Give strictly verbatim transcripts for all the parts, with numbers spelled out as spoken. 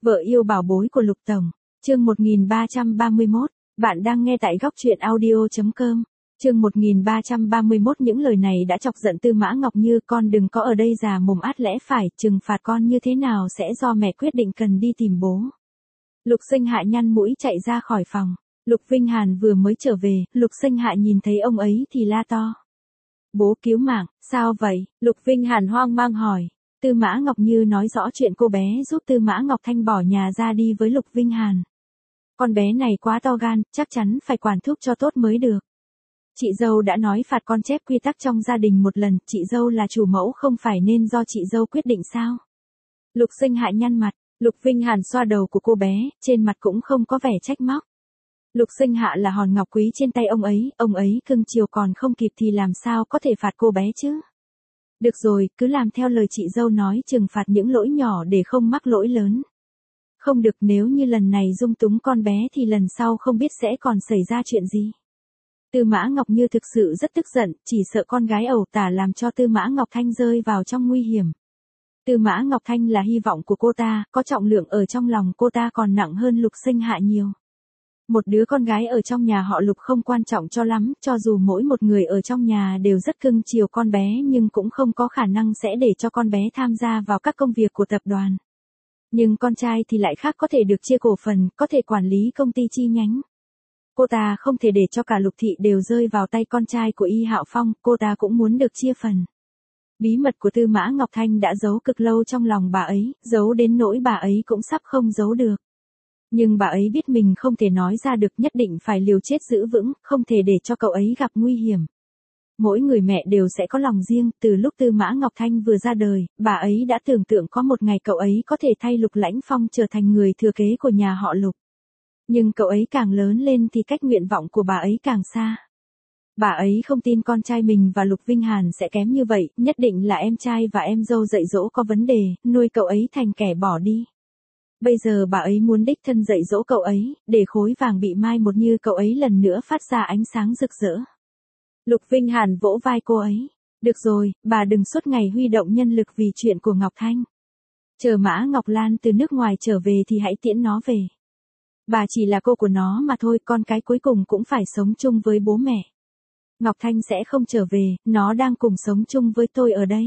Vợ yêu bảo bối của Lục Tổng. Chương một nghìn ba trăm ba mươi mốt. Bạn đang nghe tại góc truyện audio chấm com. Chương một nghìn ba trăm ba mươi mốt. Những lời này đã chọc giận Tư Mã Ngọc Như. Con đừng có ở đây già mồm át lẽ phải, trừng phạt con như thế nào sẽ do mẹ quyết định, cần đi tìm bố. Lục Sinh Hạ nhăn mũi chạy ra khỏi phòng. Lục Vinh Hàn vừa mới trở về, Lục Sinh Hạ nhìn thấy ông ấy thì la to. Bố cứu mạng, sao vậy? Lục Vinh Hàn hoang mang hỏi. Tư Mã Ngọc Như nói rõ chuyện cô bé giúp Tư Mã Ngọc Thanh bỏ nhà ra đi với Lục Vinh Hàn. Con bé này quá to gan, chắc chắn phải quản thúc cho tốt mới được. Chị dâu đã nói phạt con chép quy tắc trong gia đình một lần, chị dâu là chủ mẫu không phải nên do chị dâu quyết định sao? Lục Sinh Hạ nhăn mặt, Lục Vinh Hàn xoa đầu của cô bé, trên mặt cũng không có vẻ trách móc. Lục Sinh Hạ là hòn ngọc quý trên tay ông ấy, ông ấy cưng chiều còn không kịp thì làm sao có thể phạt cô bé chứ? Được rồi, cứ làm theo lời chị dâu nói, trừng phạt những lỗi nhỏ để không mắc lỗi lớn. Không được, nếu như lần này dung túng con bé thì lần sau không biết sẽ còn xảy ra chuyện gì. Tư Mã Ngọc Như thực sự rất tức giận, chỉ sợ con gái ẩu tả làm cho Tư Mã Ngọc Thanh rơi vào trong nguy hiểm. Tư Mã Ngọc Thanh là hy vọng của cô ta, có trọng lượng ở trong lòng cô ta còn nặng hơn Lục Sinh Hạ nhiều. Một đứa con gái ở trong nhà họ Lục không quan trọng cho lắm, cho dù mỗi một người ở trong nhà đều rất cưng chiều con bé nhưng cũng không có khả năng sẽ để cho con bé tham gia vào các công việc của tập đoàn. Nhưng con trai thì lại khác, có thể được chia cổ phần, có thể quản lý công ty chi nhánh. Cô ta không thể để cho cả Lục thị đều rơi vào tay con trai của Y Hạo Phong, cô ta cũng muốn được chia phần. Bí mật của Tư Mã Ngọc Thanh đã giấu cực lâu trong lòng bà ấy, giấu đến nỗi bà ấy cũng sắp không giấu được. Nhưng bà ấy biết mình không thể nói ra được, nhất định phải liều chết giữ vững, không thể để cho cậu ấy gặp nguy hiểm. Mỗi người mẹ đều sẽ có lòng riêng, từ lúc Tư Mã Ngọc Thanh vừa ra đời, bà ấy đã tưởng tượng có một ngày cậu ấy có thể thay Lục Lãnh Phong trở thành người thừa kế của nhà họ Lục. Nhưng cậu ấy càng lớn lên thì cách nguyện vọng của bà ấy càng xa. Bà ấy không tin con trai mình và Lục Vinh Hàn sẽ kém như vậy, nhất định là em trai và em dâu dạy dỗ có vấn đề, nuôi cậu ấy thành kẻ bỏ đi. Bây giờ bà ấy muốn đích thân dạy dỗ cậu ấy, để khối vàng bị mai một như cậu ấy lần nữa phát ra ánh sáng rực rỡ. Lục Vinh Hàn vỗ vai cô ấy. Được rồi, bà đừng suốt ngày huy động nhân lực vì chuyện của Ngọc Thanh. Chờ Mã Ngọc Lan từ nước ngoài trở về thì hãy tiễn nó về. Bà chỉ là cô của nó mà thôi, con cái cuối cùng cũng phải sống chung với bố mẹ. Ngọc Thanh sẽ không trở về, nó đang cùng sống chung với tôi ở đây.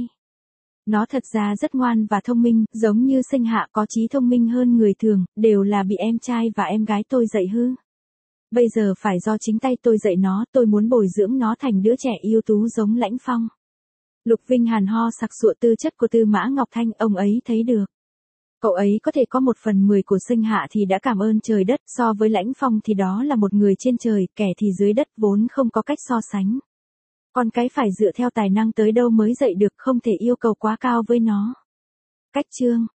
Nó thật ra rất ngoan và thông minh, giống như Sinh Hạ có trí thông minh hơn người thường, đều là bị em trai và em gái tôi dạy hư. Bây giờ phải do chính tay tôi dạy nó, tôi muốn bồi dưỡng nó thành đứa trẻ ưu tú giống Lãnh Phong. Lục Vinh Hàn ho sặc sụa tư chất của Tư Mã Ngọc Thanh, ông ấy thấy được. Cậu ấy có thể có một phần mười của Sinh Hạ thì đã cảm ơn trời đất, so với Lãnh Phong thì đó là một người trên trời, kẻ thì dưới đất, vốn không có cách so sánh. Con cái phải dựa theo tài năng tới đâu mới dạy được, không thể yêu cầu quá cao với nó. Cách chương